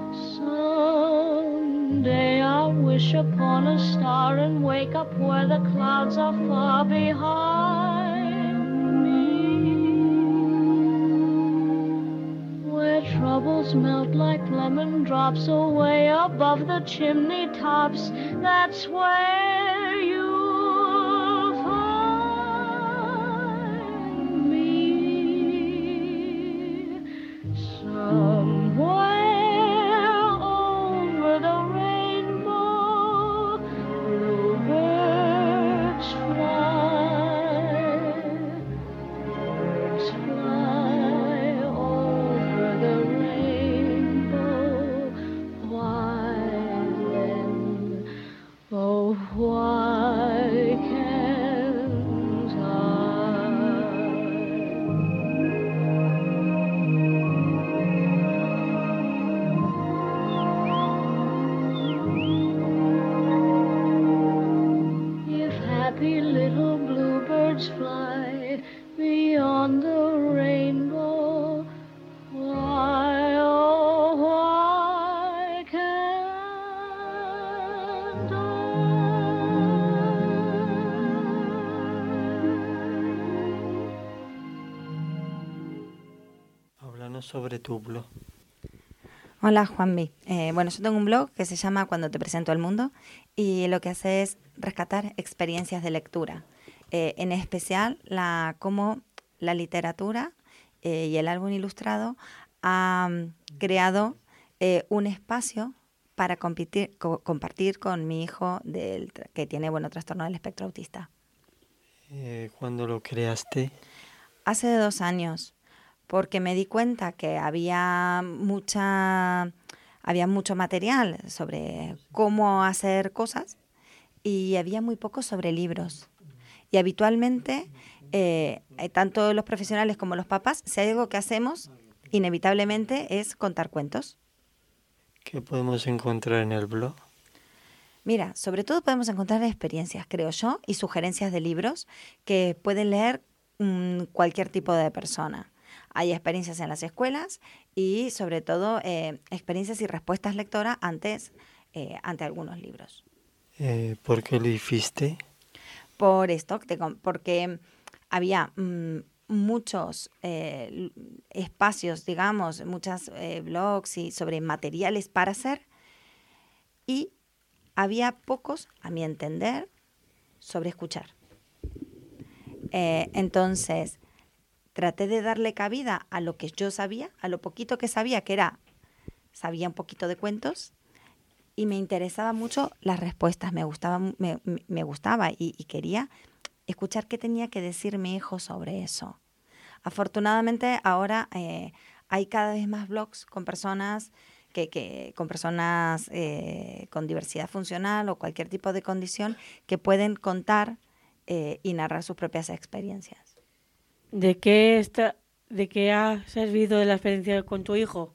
Someday I'll wish upon a star and wake up where the clouds are far behind me, where troubles melt like lemon drops away above the chimney tops. That's where you'll find me. Somewhere over the rainbow, bluebirds fly. Birds fly over the rainbow. Why then, oh why can't I? If happy little bluebirds fly beyond the rainbow, why, oh why can't Háblanos sobre tu blog. Hola, Juanvi. Bueno, yo tengo un blog que se llama Cuando te presento al mundo, y lo que hace es rescatar experiencias de lectura, en especial cómo la literatura y el álbum ilustrado ha creado un espacio para compartir con mi hijo que tiene trastorno del espectro autista. ¿Cuándo lo creaste? Hace 2 años, porque me di cuenta que había mucho material sobre cómo hacer cosas y había muy poco sobre libros. Y habitualmente, tanto los profesionales como los papás, si hay algo que hacemos, inevitablemente es contar cuentos. ¿Qué podemos encontrar en el blog? Mira, sobre todo podemos encontrar experiencias, creo yo, y sugerencias de libros que pueden leer cualquier tipo de persona. Hay experiencias en las escuelas y, sobre todo, experiencias y respuestas lectoras ante algunos libros. ¿Por qué lo hiciste? Por esto, porque había muchos espacios, digamos, muchos blogs y sobre materiales para hacer, y había pocos, a mi entender, sobre escuchar. Entonces, traté de darle cabida a lo que yo sabía, a lo poquito que sabía, sabía un poquito de cuentos, y me interesaba mucho las respuestas, me gustaba y quería escuchar qué tenía que decir mi hijo sobre eso. Afortunadamente ahora hay cada vez más blogs con personas con diversidad funcional o cualquier tipo de condición que pueden contar y narrar sus propias experiencias. ¿De qué ha servido la experiencia con tu hijo?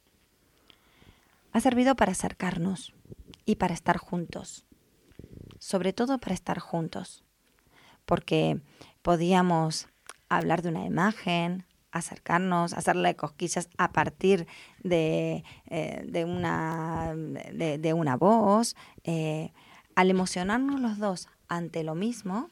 Ha servido para acercarnos y para estar juntos. Sobre todo para estar juntos. Porque podíamos hablar de una imagen, acercarnos, hacerle cosquillas a partir de una voz. Al emocionarnos los dos ante lo mismo,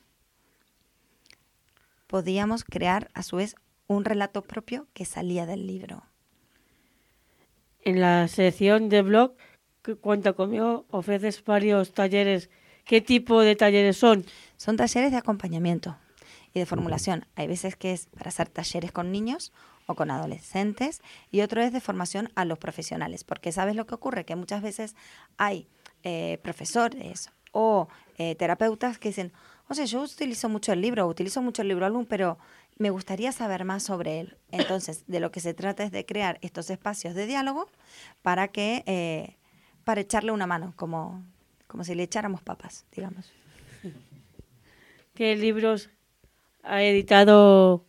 podíamos crear a su vez un relato propio que salía del libro. En la sección de blog que Cuenta conmigo ofreces varios talleres. ¿Qué tipo de talleres son? Son talleres de acompañamiento y de formulación. Hay veces que es para hacer talleres con niños o con adolescentes y otro es de formación a los profesionales. Porque ¿sabes lo que ocurre? Que muchas veces hay profesores o terapeutas que dicen, o sea, yo utilizo mucho el libro álbum, pero me gustaría saber más sobre él. Entonces, de lo que se trata es de crear estos espacios de diálogo para echarle una mano, como si le echáramos papas, digamos. ¿Qué libros ha editado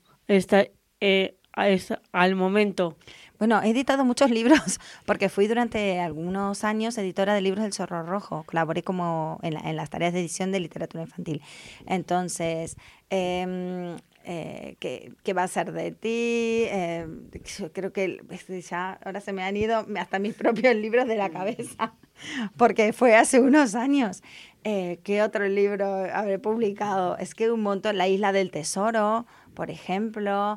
al momento? Bueno, he editado muchos libros porque fui durante algunos años editora de libros del Zorro Rojo. Colaboré como en las tareas de edición de literatura infantil. Entonces, ¿qué va a ser de ti? Yo creo que ya ahora se me han ido hasta mis propios libros de la cabeza porque fue hace unos años. ¿Qué otro libro habré publicado? Es que un montón. La Isla del Tesoro, por ejemplo.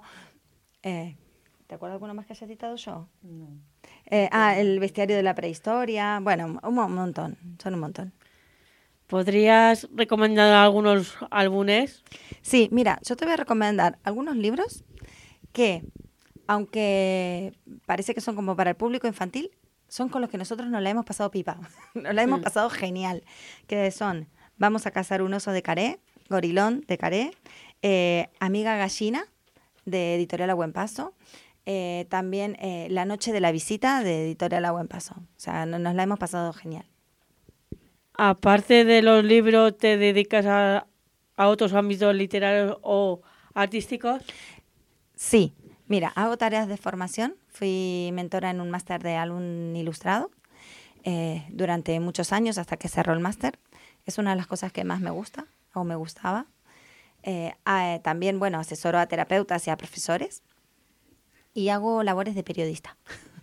¿Te acuerdas alguno más que haya editado yo? No. El Bestiario de la Prehistoria. Bueno, un montón. Son un montón. ¿Podrías recomendar algunos álbumes? Sí, mira, yo te voy a recomendar algunos libros que, aunque parece que son como para el público infantil, son con los que nosotros nos la hemos pasado pipa. Nos la hemos pasado genial. Que son Vamos a cazar un oso de Caré, Gorilón de Caré, Amiga Gallina, de Editorial A Buen Paso, también La Noche de la Visita, de Editorial A Buen Paso. O sea, nos la hemos pasado genial. Aparte de los libros, ¿te dedicas a otros ámbitos literarios o artísticos? Sí, mira, hago tareas de formación. Fui mentora en un máster de álbum ilustrado durante muchos años hasta que cerró el máster. Es una de las cosas que más me gusta o me gustaba. También, bueno, asesoro a terapeutas y a profesores y hago labores de periodista.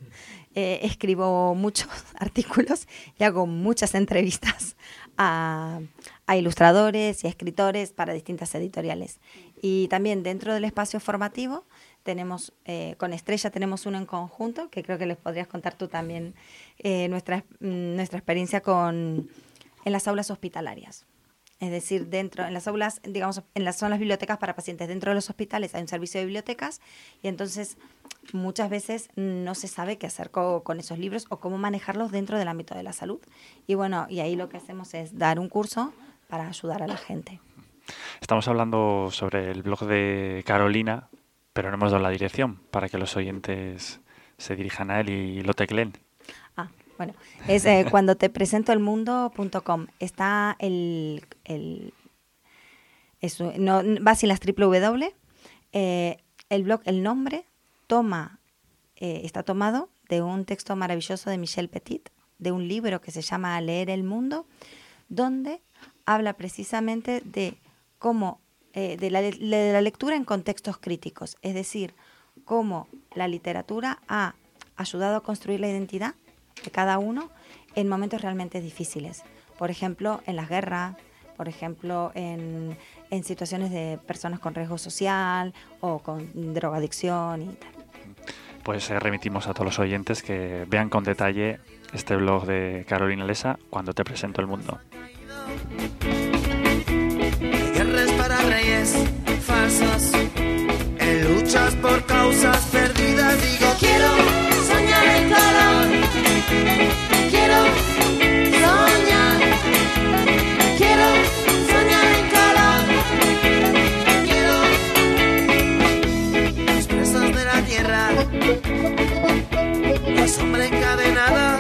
Escribo muchos artículos y hago muchas entrevistas a ilustradores y a escritores para distintas editoriales. Y también dentro del espacio formativo tenemos, con Estrella tenemos uno en conjunto, que creo que les podrías contar tú también, nuestra experiencia en las aulas hospitalarias. Es decir, dentro, en las aulas, digamos, son las bibliotecas para pacientes. Dentro de los hospitales hay un servicio de bibliotecas y entonces muchas veces no se sabe qué hacer con esos libros o cómo manejarlos dentro del ámbito de la salud. Y bueno, y ahí lo que hacemos es dar un curso para ayudar a la gente. Estamos hablando sobre el blog de Carolina, pero no hemos dado la dirección para que los oyentes se dirijan a él y lo tecleen. Bueno, es cuando te presento el mundo.com. Está va sin las www. El blog, el nombre, está tomado de un texto maravilloso de Michel Petit, de un libro que se llama Leer el Mundo, donde habla precisamente de cómo, de la lectura en contextos críticos, es decir, cómo la literatura ha ayudado a construir la identidad de cada uno en momentos realmente difíciles. Por ejemplo, en las guerras, por ejemplo, en situaciones de personas con riesgo social o con drogadicción y tal. Pues remitimos a todos los oyentes que vean con detalle este blog de Carolina Lesa, Cuando te presento el mundo. Guerras para reyes falsos, en luchas por causas perdidas. Digo, quiero soñar en color, quiero soñar, quiero soñar en color, quiero los presos de la tierra, la sombra encadenada,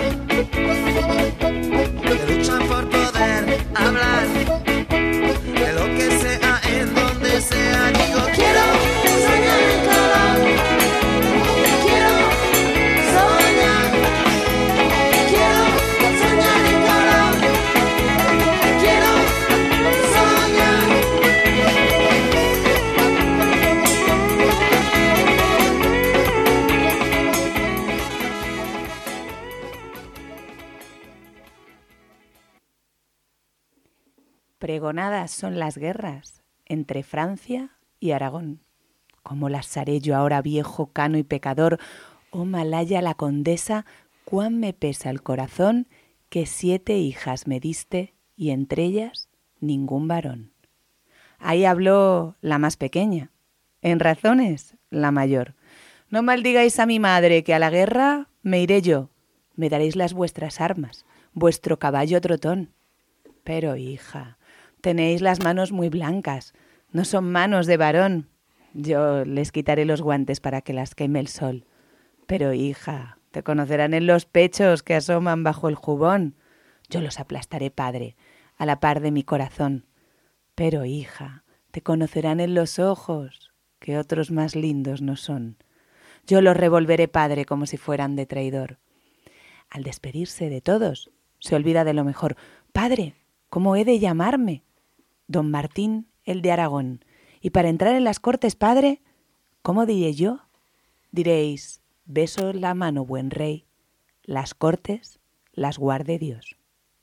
que luchan por poder hablar de lo que sea en donde sea. Digo, quiero soñar. Pregonadas son las guerras entre Francia y Aragón. Como las haré yo ahora, viejo, cano y pecador, oh Malaya la condesa, cuán me pesa el corazón que 7 hijas me diste y entre ellas ningún varón. Ahí habló la más pequeña, en razones la mayor. No maldigáis a mi madre, que a la guerra me iré yo. Me daréis las vuestras armas, vuestro caballo trotón. Pero, hija, tenéis las manos muy blancas, no son manos de varón. Yo les quitaré los guantes para que las queme el sol. Pero, hija, te conocerán en los pechos que asoman bajo el jubón. Yo los aplastaré, padre, a la par de mi corazón. Pero, hija, te conocerán en los ojos, que otros más lindos no son. Yo los revolveré, padre, como si fueran de traidor. Al despedirse de todos, se olvida de lo mejor. Padre, ¿cómo he de llamarme? Don Martín, el de Aragón. Y para entrar en las cortes, padre, ¿cómo diré yo? Diréis, beso la mano, buen rey. Las cortes las guarde Dios.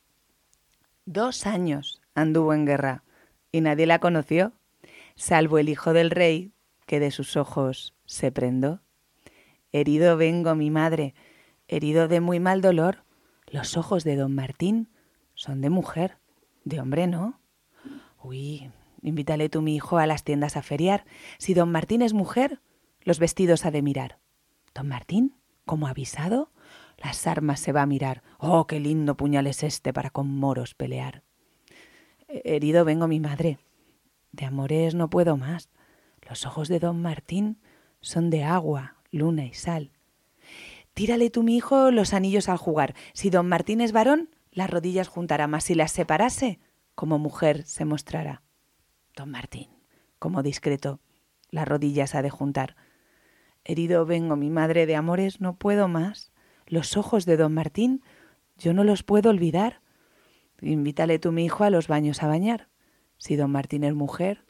2 años anduvo en guerra y nadie la conoció, salvo el hijo del rey, que de sus ojos se prendó. Herido vengo, mi madre, herido de muy mal dolor. Los ojos de don Martín son de mujer, de hombre no. Uy, invítale tú, mi hijo, a las tiendas a feriar. Si don Martín es mujer, los vestidos ha de mirar. Don Martín, como avisado, las armas se va a mirar. Oh, qué lindo puñal es este para con moros pelear. Herido vengo, mi madre, de amores no puedo más. Los ojos de don Martín son de agua, luna y sal. Tírale tú, mi hijo, los anillos al jugar. Si don Martín es varón, las rodillas juntará, mas si las separase, como mujer se mostrará. Don Martín, como discreto, las rodillas ha de juntar. Herido vengo, mi madre, de amores no puedo más. Los ojos de don Martín yo no los puedo olvidar. Invítale tú, mi hijo, a los baños a bañar. Si don Martín es mujer.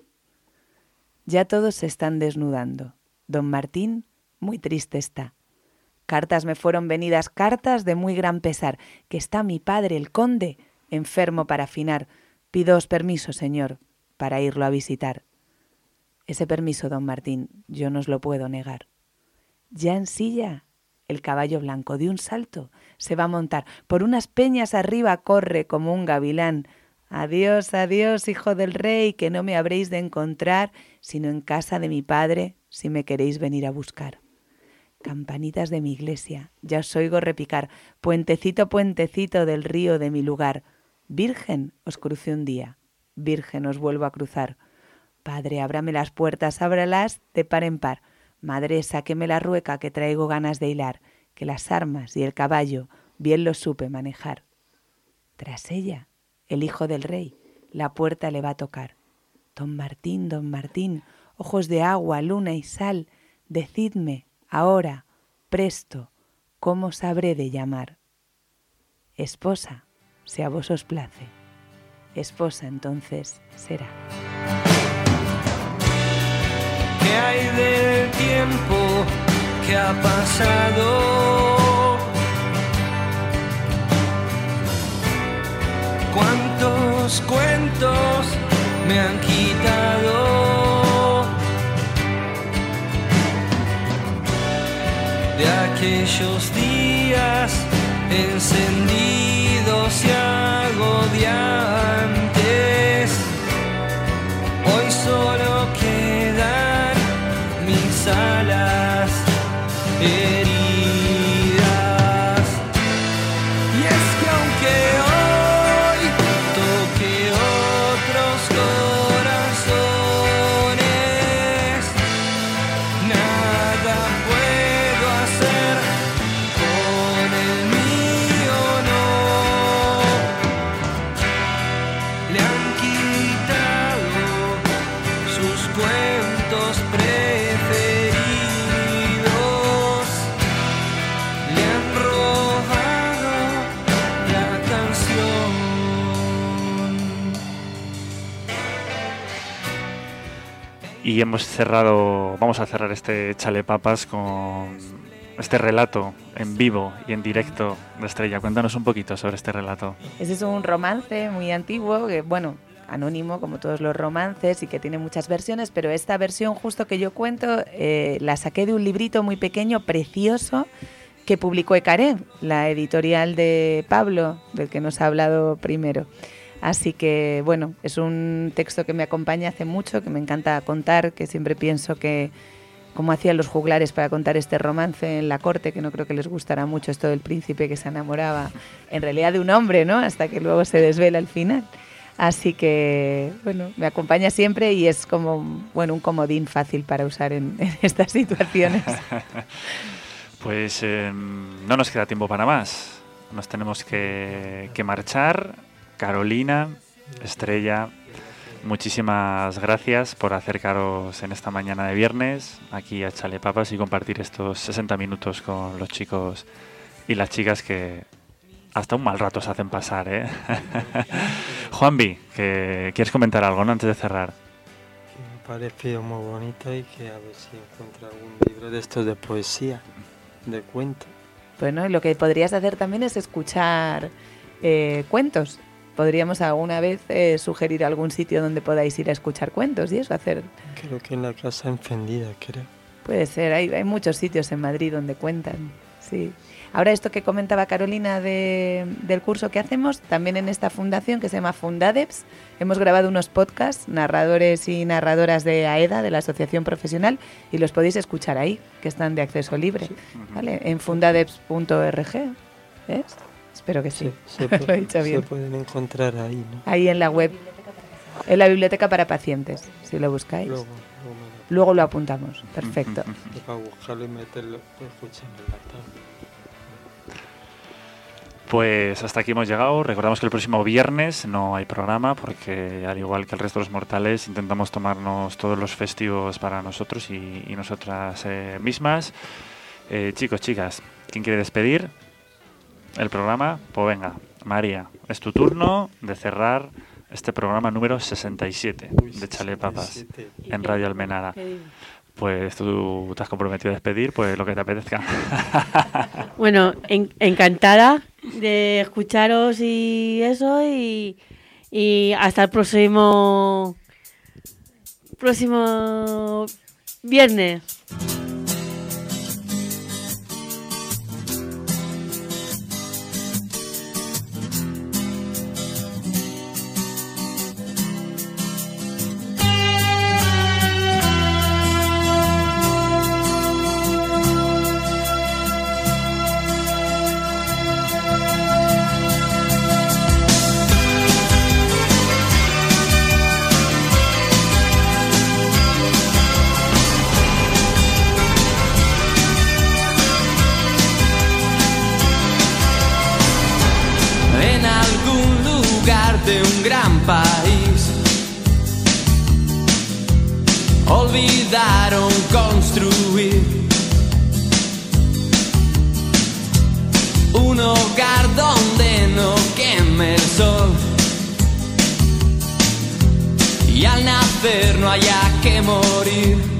Ya todos se están desnudando. Don Martín muy triste está. Cartas me fueron venidas, cartas de muy gran pesar, que está mi padre, el conde, enfermo para afinar. Pídoos permiso, señor, para irlo a visitar. Ese permiso, don Martín, yo no os lo puedo negar. Ya en silla, el caballo blanco de un salto se va a montar. Por unas peñas arriba corre como un gavilán. Adiós, adiós, hijo del rey, que no me habréis de encontrar, sino en casa de mi padre, si me queréis venir a buscar. Campanitas de mi iglesia, ya os oigo repicar, puentecito, puentecito del río de mi lugar. Virgen os crucé un día, virgen os vuelvo a cruzar. Padre, ábrame las puertas, ábralas de par en par. Madre, sáqueme la rueca que traigo ganas de hilar, que las armas y el caballo bien los supe manejar. Tras ella, el hijo del rey, la puerta le va a tocar. Don Martín, ojos de agua, luna y sal, decidme, ahora, presto, ¿cómo sabré de llamar? Esposa, si a vos os place, esposa entonces será. ¿Qué hay del tiempo que ha pasado? ¿Cuántos cuentos me han quitado de aquellos días encendidos y agobiantes? Hoy solo quedan mis alas heridas. Y es que aunque hoy toque otros corazones, nada puedo hacer con el mío, no. Le han quitado sus cuentos preferidos, le han robado la canción. Y vamos a cerrar este Chalepapas con este relato en vivo y en directo de Estrella. Cuéntanos un poquito sobre este relato. Ese es un romance muy antiguo que, bueno, anónimo, como todos los romances, y que tiene muchas versiones, pero esta versión justo que yo cuento la saqué de un librito muy pequeño, precioso, que publicó Ecaré, la editorial de Pablo, del que nos ha hablado primero. Así que, bueno, es un texto que me acompaña hace mucho, que me encanta contar, que siempre pienso que, como hacían los juglares para contar este romance en la corte, que no creo que les gustará mucho esto del príncipe que se enamoraba en realidad de un hombre, ¿no? Hasta que luego se desvela al final. Así que, bueno, me acompaña siempre y es como, bueno, un comodín fácil para usar en estas situaciones. Pues no nos queda tiempo para más. Nos tenemos que marchar. Carolina, Estrella, muchísimas gracias por acercaros en esta mañana de viernes aquí a Chalepapas y compartir estos 60 minutos con los chicos y las chicas que hasta un mal rato se hacen pasar, ¿eh? Juanvi, que ¿quieres comentar algo, no, antes de cerrar? Me pareció muy bonito y que a ver si encuentro algún libro de estos de poesía, de cuentos. Bueno, y lo que podrías hacer también es escuchar cuentos. Podríamos alguna vez sugerir algún sitio donde podáis ir a escuchar cuentos y eso hacer. Creo que en la Casa Encendida, creo. Puede ser, hay muchos sitios en Madrid donde cuentan, sí. Ahora esto que comentaba Carolina del curso que hacemos, también en esta fundación que se llama Fundadeps, hemos grabado unos podcasts, narradores y narradoras de AEDA, de la Asociación Profesional, y los podéis escuchar ahí, que están de acceso libre, sí. ¿Vale? En fundadeps.org, ¿ves? Espero que sí. Lo he dicho bien. Se pueden encontrar ahí, ¿no? Ahí en la web, en la biblioteca para pacientes, si lo buscáis. Luego lo apuntamos. Perfecto. Para buscarlo y meterlo, escucharlo en la tarde. Pues hasta aquí hemos llegado. Recordamos que el próximo viernes no hay programa porque, al igual que el resto de los mortales, intentamos tomarnos todos los festivos para nosotros y nosotras mismas. Chicos, chicas, ¿quién quiere despedir el programa? Pues venga, María, es tu turno de cerrar este programa número 67 de Chalepapas en Radio Almenara. Pues tú te has comprometido a despedir, pues lo que te apetezca. Bueno, encantada de escucharos y eso, y hasta el próximo viernes. De un gran país olvidaron construir un hogar donde no queme el sol y al nacer no haya que morir.